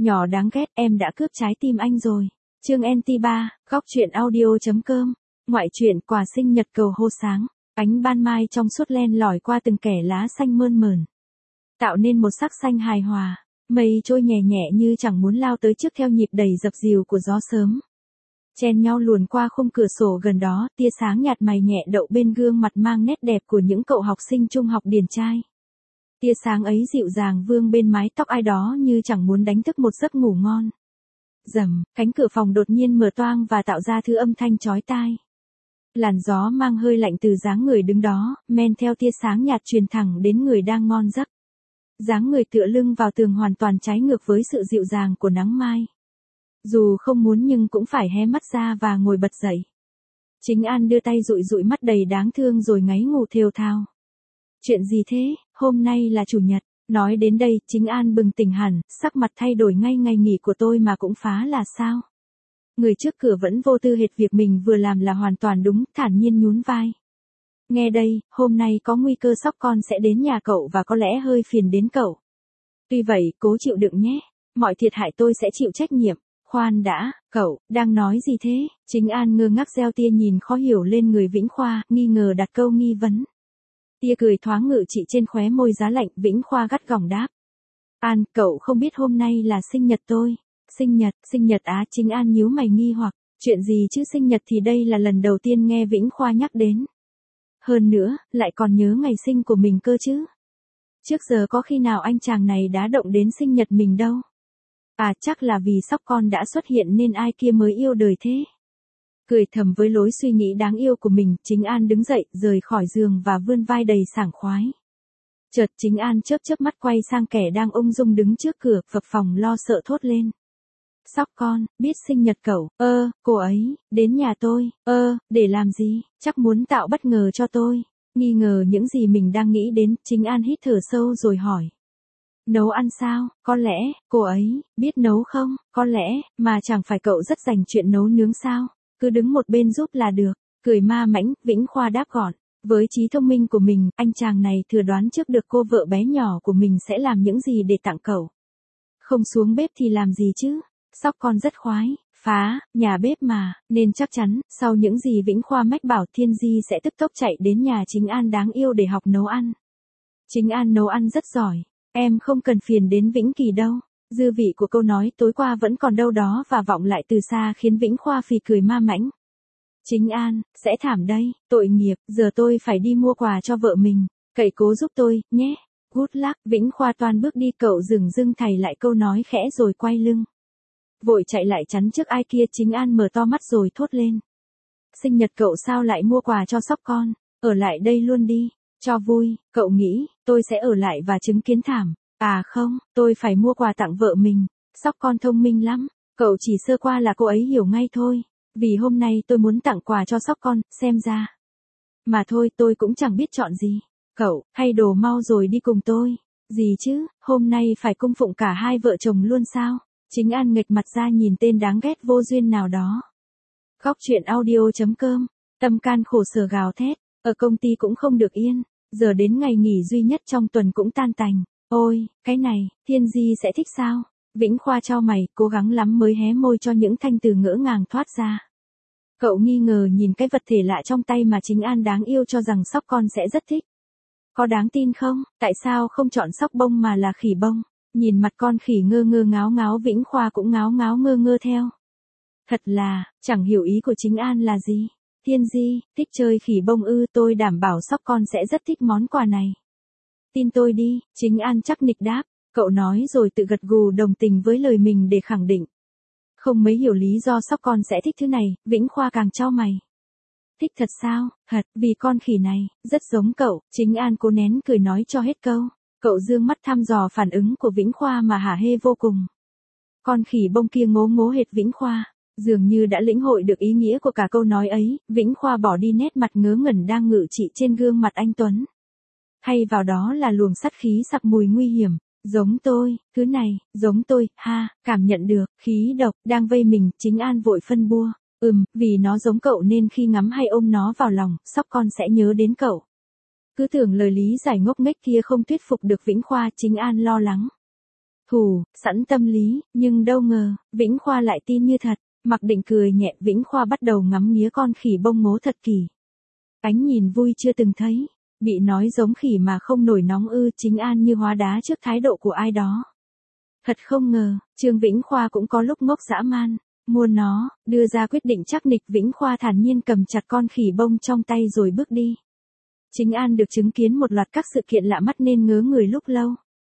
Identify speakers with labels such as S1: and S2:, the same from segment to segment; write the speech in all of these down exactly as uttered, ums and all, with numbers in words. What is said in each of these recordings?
S1: Nhỏ đáng ghét, em đã cướp trái tim anh rồi. Chương en tê ba, góc truyện audio.com. Ngoại truyện quà sinh nhật cầu hô sáng. Ánh ban mai trong suốt len lỏi qua từng kẻ lá xanh mơn mởn, tạo nên một sắc xanh hài hòa. Mây trôi nhẹ nhẹ như chẳng muốn lao tới trước theo nhịp đầy dập dìu của gió sớm. Chen nhau luồn qua khung cửa sổ gần đó, tia sáng nhạt mày nhẹ đậu bên gương mặt mang nét đẹp của những cậu học sinh trung học điển trai. Tia sáng ấy dịu dàng vương bên mái tóc ai đó như chẳng muốn đánh thức một giấc ngủ ngon. Rầm, cánh cửa phòng đột nhiên mở toang và tạo ra thứ âm thanh chói tai. Làn gió mang hơi lạnh từ dáng người đứng đó, men theo tia sáng nhạt truyền thẳng đến người đang ngon giấc. Dáng người tựa lưng vào tường hoàn toàn trái ngược với sự dịu dàng của nắng mai. Dù không muốn nhưng cũng phải hé mắt ra và ngồi bật dậy. Chính An đưa tay dụi dụi mắt đầy đáng thương rồi ngáy ngủ thều thào. Chuyện gì thế, hôm nay là chủ nhật. Nói đến đây, Chính An bừng tỉnh hẳn, sắc mặt thay đổi ngay. Ngày nghỉ của tôi mà cũng phá là sao? Người trước cửa vẫn vô tư hệt việc mình vừa làm là hoàn toàn đúng, thản nhiên nhún vai. Nghe đây, hôm nay có nguy cơ sóc con sẽ đến nhà cậu và có lẽ hơi phiền đến cậu. Tuy vậy, cố chịu đựng nhé. Mọi thiệt hại tôi sẽ chịu trách nhiệm. Khoan đã, cậu, đang nói gì thế? Chính An ngơ ngác gieo tia nhìn khó hiểu lên người Vĩnh Khoa, nghi ngờ đặt câu nghi vấn. Tia cười thoáng ngự trị trên khóe môi giá lạnh, Vĩnh Khoa gắt gỏng đáp. An, cậu không biết hôm nay là sinh nhật tôi. Sinh nhật, sinh nhật á? Chính An nhíu mày nghi hoặc, chuyện gì chứ sinh nhật thì đây là lần đầu tiên nghe Vĩnh Khoa nhắc đến. Hơn nữa, lại còn nhớ ngày sinh của mình cơ chứ. Trước giờ có khi nào anh chàng này đã động đến sinh nhật mình đâu. À chắc là vì sóc con đã xuất hiện nên ai kia mới yêu đời thế. Cười thầm với lối suy nghĩ đáng yêu của mình, Chính An đứng dậy, rời khỏi giường và vươn vai đầy sảng khoái. Chợt Chính An chớp chớp mắt quay sang kẻ đang ung dung đứng trước cửa, phập phồng lo sợ thốt lên. Sóc con, biết sinh nhật cậu, ơ, cô ấy, đến nhà tôi, ơ, để làm gì, chắc muốn tạo bất ngờ cho tôi. Nghi ngờ những gì mình đang nghĩ đến, Chính An hít thở sâu rồi hỏi. Nấu ăn sao, có lẽ, cô ấy, biết nấu không, có lẽ, mà chẳng phải cậu rất dành chuyện nấu nướng sao, cứ đứng một bên giúp là được, cười ma mãnh, Vĩnh Khoa đáp gọn. Với trí thông minh của mình, anh chàng này thừa đoán trước được cô vợ bé nhỏ của mình sẽ làm những gì để tặng cậu. Không xuống bếp thì làm gì chứ, sóc con rất khoái, phá, nhà bếp mà, nên chắc chắn, sau những gì Vĩnh Khoa mách bảo Thiên Di sẽ tức tốc chạy đến nhà Chính An đáng yêu để học nấu ăn. Chính An nấu ăn rất giỏi. Em không cần phiền đến Vĩnh Kỳ đâu. Dư vị của câu nói tối qua vẫn còn đâu đó và vọng lại từ xa khiến Vĩnh Khoa phì cười ma mãnh. Chính An, sẽ thảm đây, tội nghiệp, giờ tôi phải đi mua quà cho vợ mình. Cậy cố giúp tôi, nhé. Good luck, Vĩnh Khoa toan bước đi, cậu dừng dưng thầy lại câu nói khẽ rồi quay lưng. Vội chạy lại chắn trước ai kia. Chính An mở to mắt rồi thốt lên. Sinh nhật cậu sao lại mua quà cho sóc con, ở lại đây luôn đi. Cho vui, cậu nghĩ, tôi sẽ ở lại và chứng kiến thảm. À không, tôi phải mua quà tặng vợ mình. Sóc con thông minh lắm, cậu chỉ sơ qua là cô ấy hiểu ngay thôi. Vì hôm nay tôi muốn tặng quà cho sóc con, xem ra. Mà thôi tôi cũng chẳng biết chọn gì. Cậu, hay đồ mau rồi đi cùng tôi. Gì chứ, hôm nay phải cung phụng cả hai vợ chồng luôn sao? Chính An nghệch mặt ra nhìn tên đáng ghét vô duyên nào đó. Góc truyện audio.com, tâm can khổ sở gào thét. Ở công ty cũng không được yên. Giờ đến ngày nghỉ duy nhất trong tuần cũng tan tành. Ôi, cái này, Thiên Di sẽ thích sao? Vĩnh Khoa chau mày, cố gắng lắm mới hé môi cho những thanh từ ngỡ ngàng thoát ra. Cậu nghi ngờ nhìn cái vật thể lạ trong tay mà Chính An đáng yêu cho rằng sóc con sẽ rất thích. Có đáng tin không? Tại sao không chọn sóc bông mà là khỉ bông? Nhìn mặt con khỉ ngơ ngơ ngáo ngáo, Vĩnh Khoa cũng ngáo ngáo ngơ ngơ theo. Thật là, chẳng hiểu ý của Chính An là gì. Thiên Di, thích chơi khỉ bông ư? Tôi đảm bảo sóc con sẽ rất thích món quà này. Tin tôi đi, Chính An chắc nịch đáp. Cậu nói rồi tự gật gù đồng tình với lời mình để khẳng định. Không mấy hiểu lý do sóc con sẽ thích thứ này, Vĩnh Khoa càng chau mày. Thích thật sao? Thật, vì con khỉ này, rất giống cậu. Chính An cố nén cười nói cho hết câu. Cậu dương mắt thăm dò phản ứng của Vĩnh Khoa mà hả hê vô cùng. Con khỉ bông kia ngố ngố hệt Vĩnh Khoa. Dường như đã lĩnh hội được ý nghĩa của cả câu nói ấy, Vĩnh Khoa bỏ đi nét mặt ngớ ngẩn đang ngự trị trên gương mặt anh Tuấn. Thay vào đó là luồng sát khí sặc mùi nguy hiểm. Giống tôi, thứ này, giống tôi, ha, cảm nhận được, khí độc, đang vây mình. Chính An vội phân bua. Ừm, vì nó giống cậu nên khi ngắm hay ôm nó vào lòng, sóc con sẽ nhớ đến cậu. Cứ tưởng lời lý giải ngốc nghếch kia không thuyết phục được Vĩnh Khoa. Chính An lo lắng. Thủ, sẵn tâm lý, nhưng đâu ngờ, Vĩnh Khoa lại tin như thật. Mặc Định cười nhẹ, Vĩnh Khoa bắt đầu ngắm nghía con khỉ bông ngố thật kỳ. Ánh nhìn vui chưa từng thấy, bị nói giống khỉ mà không nổi nóng ư, Chính An như hóa đá trước thái độ của ai đó. Thật không ngờ, Trương Vĩnh Khoa cũng có lúc ngốc dã man, mua nó, đưa ra quyết định chắc nịch. Vĩnh Khoa thản nhiên cầm chặt con khỉ bông trong tay rồi bước đi. Chính An được chứng kiến một loạt các sự kiện lạ mắt nên ngớ người lúc lâu.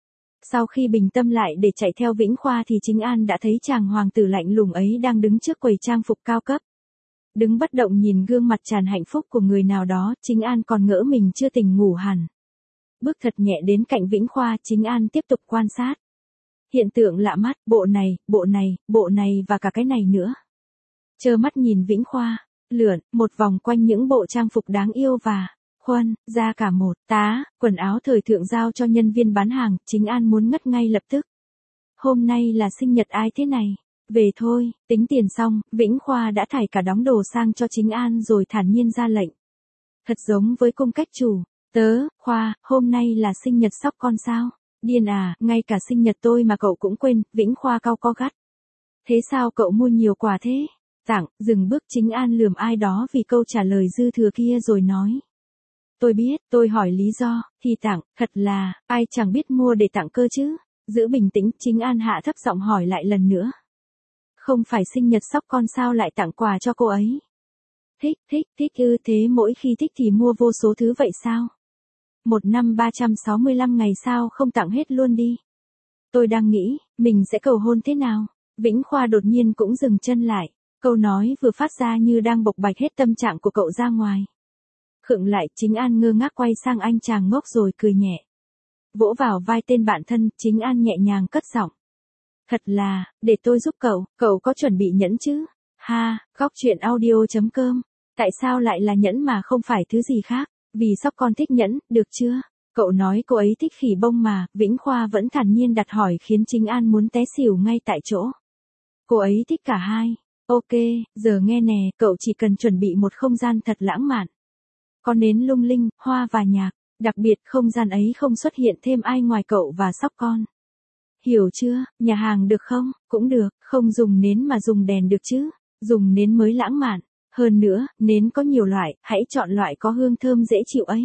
S1: Sau khi bình tâm lại để chạy theo Vĩnh Khoa thì Chính An đã thấy chàng hoàng tử lạnh lùng ấy đang đứng trước quầy trang phục cao cấp. Đứng bất động nhìn gương mặt tràn hạnh phúc của người nào đó, Chính An còn ngỡ mình chưa tỉnh ngủ hẳn. Bước thật nhẹ đến cạnh Vĩnh Khoa, Chính An tiếp tục quan sát. Hiện tượng lạ mắt, bộ này, bộ này, bộ này và cả cái này nữa. Trơ mắt nhìn Vĩnh Khoa, lượn, một vòng quanh những bộ trang phục đáng yêu và khuân, ra cả một tá, quần áo thời thượng giao cho nhân viên bán hàng, Chính An muốn ngất ngay lập tức. Hôm nay là sinh nhật ai thế này? Về thôi, tính tiền xong, Vĩnh Khoa đã thải cả đống đồ sang cho Chính An rồi thản nhiên ra lệnh. Thật giống với cung cách chủ, tớ, Khoa, hôm nay là sinh nhật sóc con sao? Điên à, ngay cả sinh nhật tôi mà cậu cũng quên, Vĩnh Khoa cau có gắt. Thế sao cậu mua nhiều quà thế? Tặng, dừng bước. Chính An lườm ai đó vì câu trả lời dư thừa kia rồi nói. Tôi biết, tôi hỏi lý do, thì tặng, thật là, ai chẳng biết mua để tặng cơ chứ. Giữ bình tĩnh, Chính An hạ thấp giọng hỏi lại lần nữa. Không phải sinh nhật sóc con sao lại tặng quà cho cô ấy? Thích, thích, thích ư, thế mỗi khi thích thì mua vô số thứ vậy sao? Một năm ba trăm sáu mươi lăm ngày sao không tặng hết luôn đi? Tôi đang nghĩ, mình sẽ cầu hôn thế nào? Vĩnh Khoa đột nhiên cũng dừng chân lại, câu nói vừa phát ra như đang bộc bạch hết tâm trạng của cậu ra ngoài. Khựng lại, Chính An ngơ ngác quay sang anh chàng ngốc rồi cười nhẹ. Vỗ vào vai tên bạn thân, Chính An nhẹ nhàng cất giọng. Thật là, để tôi giúp cậu, cậu có chuẩn bị nhẫn chứ? Ha, góc truyện audio chấm com. Tại sao lại là nhẫn mà không phải thứ gì khác? Vì sóc con thích nhẫn, được chưa? Cậu nói cô ấy thích khỉ bông mà, Vĩnh Khoa vẫn thản nhiên đặt hỏi khiến Chính An muốn té xỉu ngay tại chỗ. Cô ấy thích cả hai. Ok, giờ nghe nè, cậu chỉ cần chuẩn bị một không gian thật lãng mạn. Có nến lung linh, hoa và nhạc, đặc biệt không gian ấy không xuất hiện thêm ai ngoài cậu và sóc con. Hiểu chưa, nhà hàng được không? Cũng được, không dùng nến mà dùng đèn được chứ, dùng nến mới lãng mạn. Hơn nữa, nến có nhiều loại, hãy chọn loại có hương thơm dễ chịu ấy.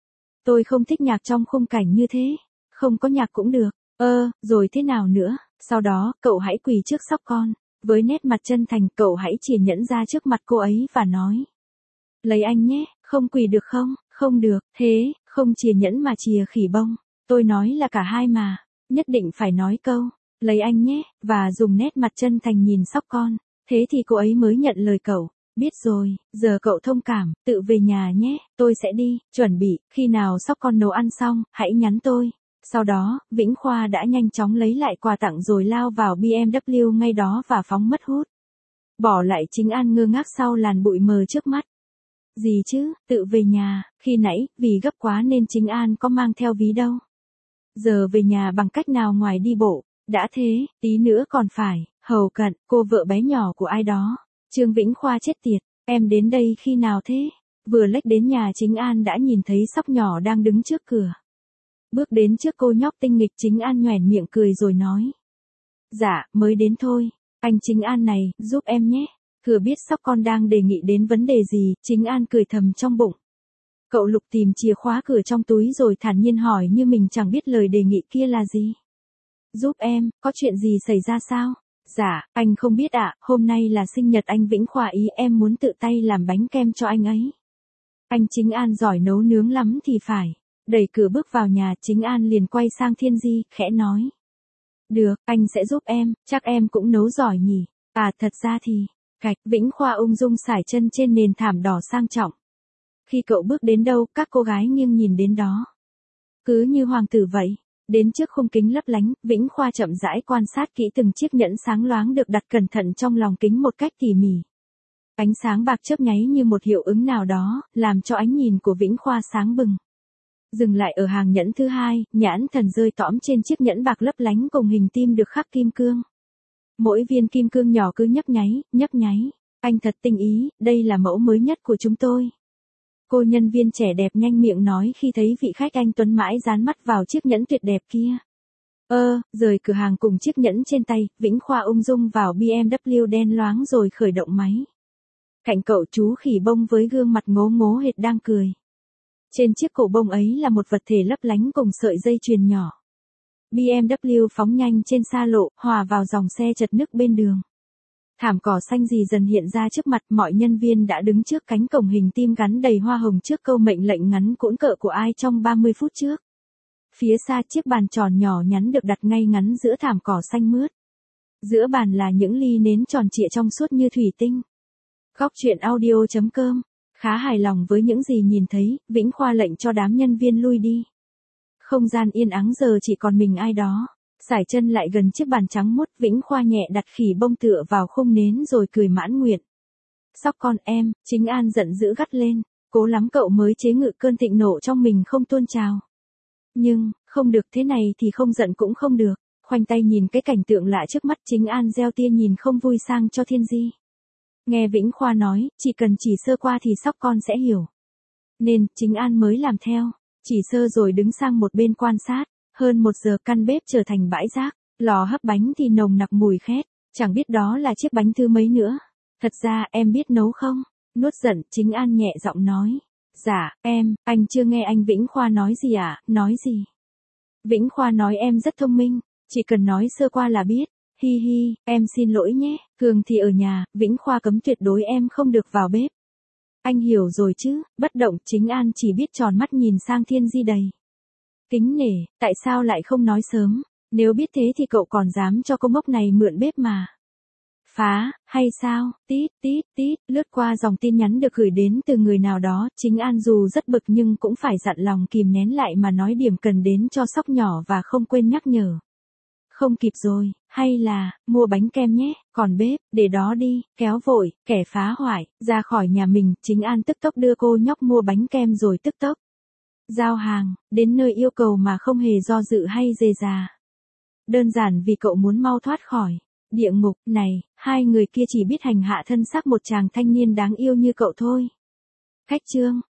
S1: Tôi không thích nhạc trong khung cảnh như thế, không có nhạc cũng được. Ơ, rồi thế nào nữa? Sau đó, cậu hãy quỳ trước sóc con. Với nét mặt chân thành, cậu hãy chìa nhẫn ra trước mặt cô ấy và nói. Lấy anh nhé, không quỳ được không? Không được, thế, không chìa nhẫn mà chìa khỉ bông. Tôi nói là cả hai mà, nhất định phải nói câu, lấy anh nhé, và dùng nét mặt chân thành nhìn sóc con. Thế thì cô ấy mới nhận lời cậu. Biết rồi, giờ cậu thông cảm, tự về nhà nhé, tôi sẽ đi, chuẩn bị, khi nào sóc con nấu ăn xong, hãy nhắn tôi. Sau đó, Vĩnh Khoa đã nhanh chóng lấy lại quà tặng rồi lao vào bê em vê ngay đó và phóng mất hút. Bỏ lại Chính An ngơ ngác sau làn bụi mờ trước mắt. Gì chứ, tự về nhà, khi nãy, vì gấp quá nên Chính An có mang theo ví đâu. Giờ về nhà bằng cách nào ngoài đi bộ, đã thế, tí nữa còn phải, hầu cận, cô vợ bé nhỏ của ai đó. Trương Vĩnh Khoa chết tiệt, em đến đây khi nào thế? Vừa lách đến nhà Chính An đã nhìn thấy sóc nhỏ đang đứng trước cửa. Bước đến trước cô nhóc tinh nghịch, Chính An nhoẻn miệng cười rồi nói. Dạ, mới đến thôi, anh Chính An này, giúp em nhé. Thừa biết sóc con đang đề nghị đến vấn đề gì, Chính An cười thầm trong bụng. Cậu lục tìm chìa khóa cửa trong túi rồi thản nhiên hỏi như mình chẳng biết lời đề nghị kia là gì. Giúp em, có chuyện gì xảy ra sao? Dạ, anh không biết ạ, hôm nay là sinh nhật anh Vĩnh Khoa ý, em muốn tự tay làm bánh kem cho anh ấy. Anh Chính An giỏi nấu nướng lắm thì phải. Đẩy cửa bước vào nhà, Chính An liền quay sang Thiên Di, khẽ nói. Được, anh sẽ giúp em, chắc em cũng nấu giỏi nhỉ. À thật ra thì, gạch, Vĩnh Khoa ung dung sải chân trên nền thảm đỏ sang trọng. Khi cậu bước đến đâu, các cô gái nghiêng nhìn đến đó. Cứ như hoàng tử vậy. Đến trước khung kính lấp lánh, Vĩnh Khoa chậm rãi quan sát kỹ từng chiếc nhẫn sáng loáng được đặt cẩn thận trong lòng kính một cách tỉ mỉ. Ánh sáng bạc chớp nháy như một hiệu ứng nào đó, làm cho ánh nhìn của Vĩnh Khoa sáng bừng. Dừng lại ở hàng nhẫn thứ hai, nhãn thần rơi tõm trên chiếc nhẫn bạc lấp lánh cùng hình tim được khắc kim cương. Mỗi viên kim cương nhỏ cứ nhấp nháy, nhấp nháy. Anh thật tinh ý, đây là mẫu mới nhất của chúng tôi. Cô nhân viên trẻ đẹp nhanh miệng nói khi thấy vị khách anh tuấn mãi dán mắt vào chiếc nhẫn tuyệt đẹp kia. Ơ, rời cửa hàng cùng chiếc nhẫn trên tay, Vĩnh Khoa ung dung vào bê em vê đen loáng rồi khởi động máy. Cạnh cậu chú khỉ bông với gương mặt ngố ngố hệt đang cười. Trên chiếc cổ bông ấy là một vật thể lấp lánh cùng sợi dây chuyền nhỏ. bê em vê phóng nhanh trên xa lộ, hòa vào dòng xe chật ních bên đường. Thảm cỏ xanh rì dần hiện ra trước mặt, mọi nhân viên đã đứng trước cánh cổng hình tim gắn đầy hoa hồng trước câu mệnh lệnh ngắn cũn cợ của ai trong ba mươi phút trước. Phía xa chiếc bàn tròn nhỏ nhắn được đặt ngay ngắn giữa thảm cỏ xanh mướt. Giữa bàn là những ly nến tròn trịa trong suốt như thủy tinh. Góc chuyện audio chấm com. Khá hài lòng với những gì nhìn thấy, Vĩnh Khoa lệnh cho đám nhân viên lui đi. Không gian yên ắng giờ chỉ còn mình ai đó. Sải chân lại gần chiếc bàn trắng muốt, Vĩnh Khoa nhẹ đặt khỉ bông tựa vào khung nến rồi cười mãn nguyện. Sóc con em, Chính An giận dữ gắt lên. Cố lắm cậu mới chế ngự cơn thịnh nộ trong mình không tuôn trào. Nhưng, không được, thế này thì không giận cũng không được. Khoanh tay nhìn cái cảnh tượng lạ trước mắt, Chính An gieo tia nhìn không vui sang cho Thiên Di. Nghe Vĩnh Khoa nói, chỉ cần chỉ sơ qua thì sóc con sẽ hiểu. Nên, Chính An mới làm theo. Chỉ sơ rồi đứng sang một bên quan sát. Hơn một giờ căn bếp trở thành bãi rác. Lò hấp bánh thì nồng nặc mùi khét. Chẳng biết đó là chiếc bánh thứ mấy nữa. Thật ra em biết nấu không? Nuốt giận, Chính An nhẹ giọng nói. Dạ, em, anh chưa nghe anh Vĩnh Khoa nói gì à, nói gì? Vĩnh Khoa nói em rất thông minh, chỉ cần nói sơ qua là biết. Hi hi, em xin lỗi nhé, thường thì ở nhà, Vĩnh Khoa cấm tuyệt đối em không được vào bếp. Anh hiểu rồi chứ, bất động, Chính An chỉ biết tròn mắt nhìn sang Thiên Di đầy. Kính nể, tại sao lại không nói sớm, nếu biết thế thì cậu còn dám cho cô ngốc này mượn bếp mà. Phá, hay sao, tít, tít, tít, lướt qua dòng tin nhắn được gửi đến từ người nào đó, Chính An dù rất bực nhưng cũng phải dặn lòng kìm nén lại mà nói điểm cần đến cho sóc nhỏ và không quên nhắc nhở. Không kịp rồi, hay là, mua bánh kem nhé, còn bếp, để đó đi, kéo vội, kẻ phá hoại, ra khỏi nhà mình, Chính An tức tốc đưa cô nhóc mua bánh kem rồi tức tốc. Giao hàng, đến nơi yêu cầu mà không hề do dự hay dề dà. Đơn giản vì cậu muốn mau thoát khỏi địa ngục này, hai người kia chỉ biết hành hạ thân xác một chàng thanh niên đáng yêu như cậu thôi. Khách trương,